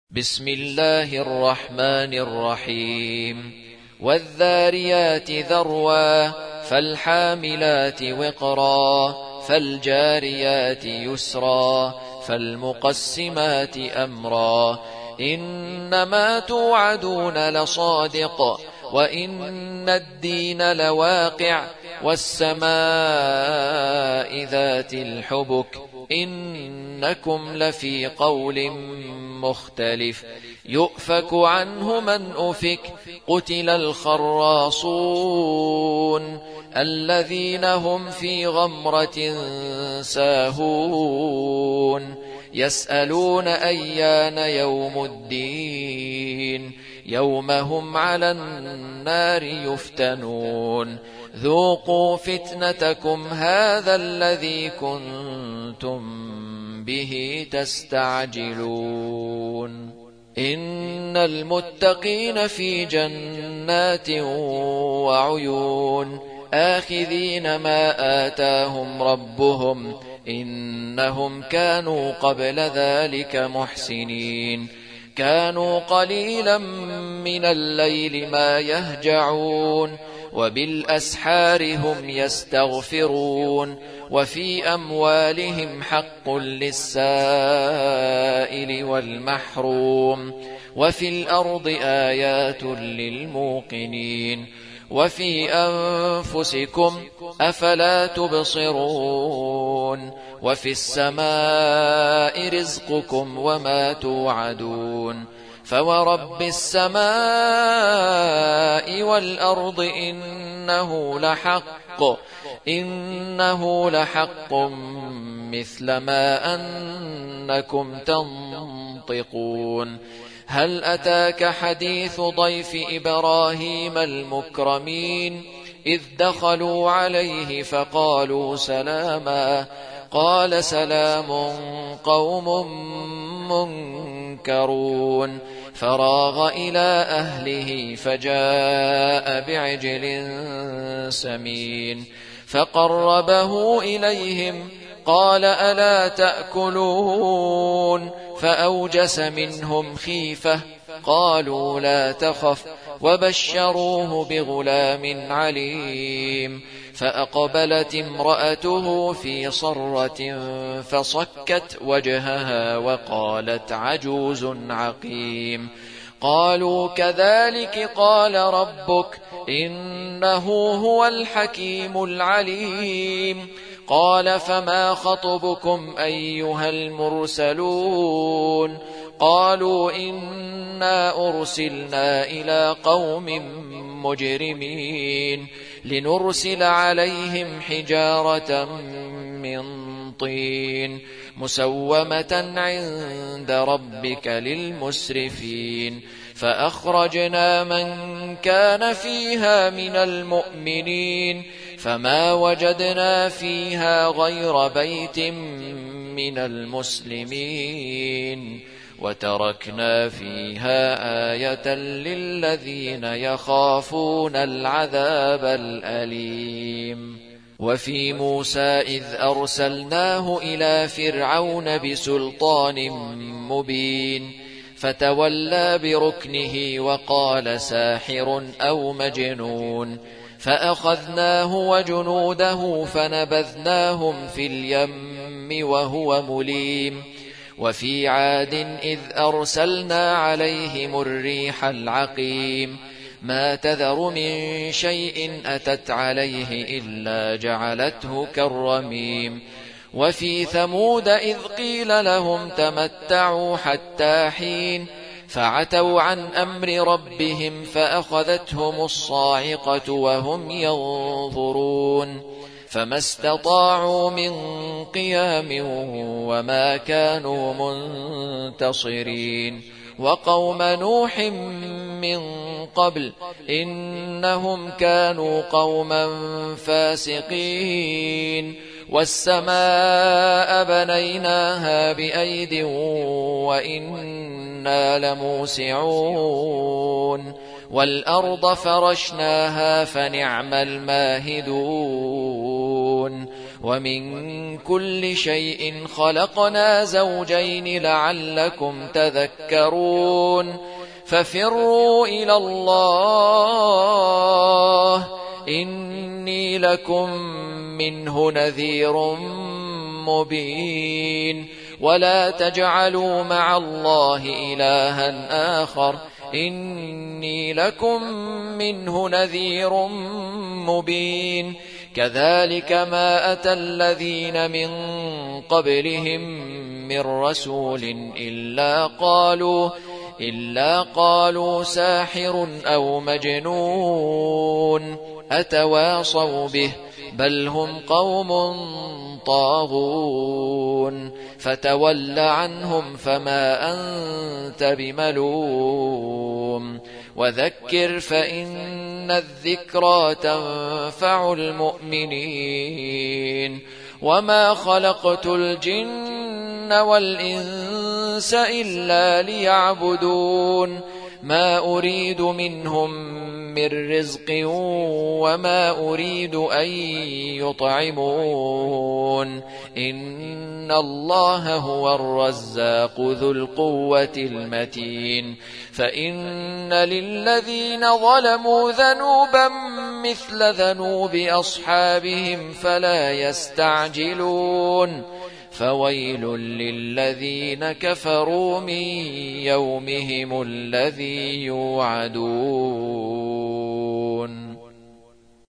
بسم الله الرحمن الرحيم والذاريات ذروا فالحاملات وقرا فالجاريات يسرا فالمقسمات أمرا إنما توعدون لصادق وإن الدين لواقع والسماء ذات الحبك إنكم لفي قول مختلف يؤفك عنه من أفك قتل الخراصون الذين هم في غمرة ساهون يسألون أيان يوم الدين يوم هم على النار يفتنون ذوقوا فتنتكم هذا الذي كنتم به تستعجلون إن المتقين في جنات وعيون آخذين ما آتاهم ربهم إنهم كانوا قبل ذلك محسنين كانوا قليلا من الليل ما يهجعون وبالأسحار هم يستغفرون وفي أموالهم حق للسائل والمحروم وفي الأرض آيات للموقنين وفي أنفسكم أفلا تبصرون وفي السماء رزقكم وما توعدون فورب السماء والأرض إنه لحق مثل ما أنكم تنطقون هل أتاك حديث ضيف إبراهيم المكرمين إذ دخلوا عليه فقالوا سلاما قال سلام قوم منكرون فراغ إلى أهله فجاء بعجل سمين فقربه إليهم قال ألا تأكلون فأوجس منهم خيفة قالوا لا تخف وبشروه بغلام عليم فأقبلت امرأته في صرة فصكت وجهها وقالت عجوز عقيم قالوا كذلك قال ربك إنه هو الحكيم العليم قال فما خطبكم أيها المرسلون قالوا إنا أرسلنا إلى قوم مجرمين لنرسل عليهم حجارة من طين مسومة عند ربك للمسرفين فأخرجنا من كان فيها من المؤمنين فما وجدنا فيها غير بيت من المسلمين وتركنا فيها آية للذين يخافون العذاب الأليم وفي موسى إذ أرسلناه إلى فرعون بسلطان مبين فتولى بركنه وقال ساحر أو مجنون فأخذناه وجنوده فنبذناهم في اليم وهو مليم وفي عاد إذ أرسلنا عليهم الريح العقيم ما تذر من شيء أتت عليه إلا جعلته كالرميم وفي ثمود إذ قيل لهم تمتعوا حتى حين فعتوا عن أمر ربهم فأخذتهم الصاعقة وهم ينظرون فما استطاعوا من قيام وما كانوا منتصرين وقوم نوح من قبل إنهم كانوا قوما فاسقين والسماء بنيناها بأيد وإنا لموسعون والأرض فرشناها فنعم الماهدون ومن كل شيء خلقنا زوجين لعلكم تذكرون ففروا إلى الله إني لكم منه نذير مبين ولا تجعلوا مع الله إلها آخر إني لكم منه نذير مبين كذلك ما أتى الذين من قبلهم من رسول إلا قالوا ساحر أو مجنون أتواصوا به بل هم قوم طاغون فتول عنهم فما أنت بملوم وذكر فإن الذكرى تنفع المؤمنين وما خلقت الجن والإنس إلا ليعبدون ما أريد منهم من رزق وما أريد أن يطعمون إن الله هو الرزاق ذو القوة المتين فإن للذين ظلموا ذنوبا مثل ذنوب أصحابهم فلا يستعجلون فويل للذين كفروا من يومهم الذي يوعدون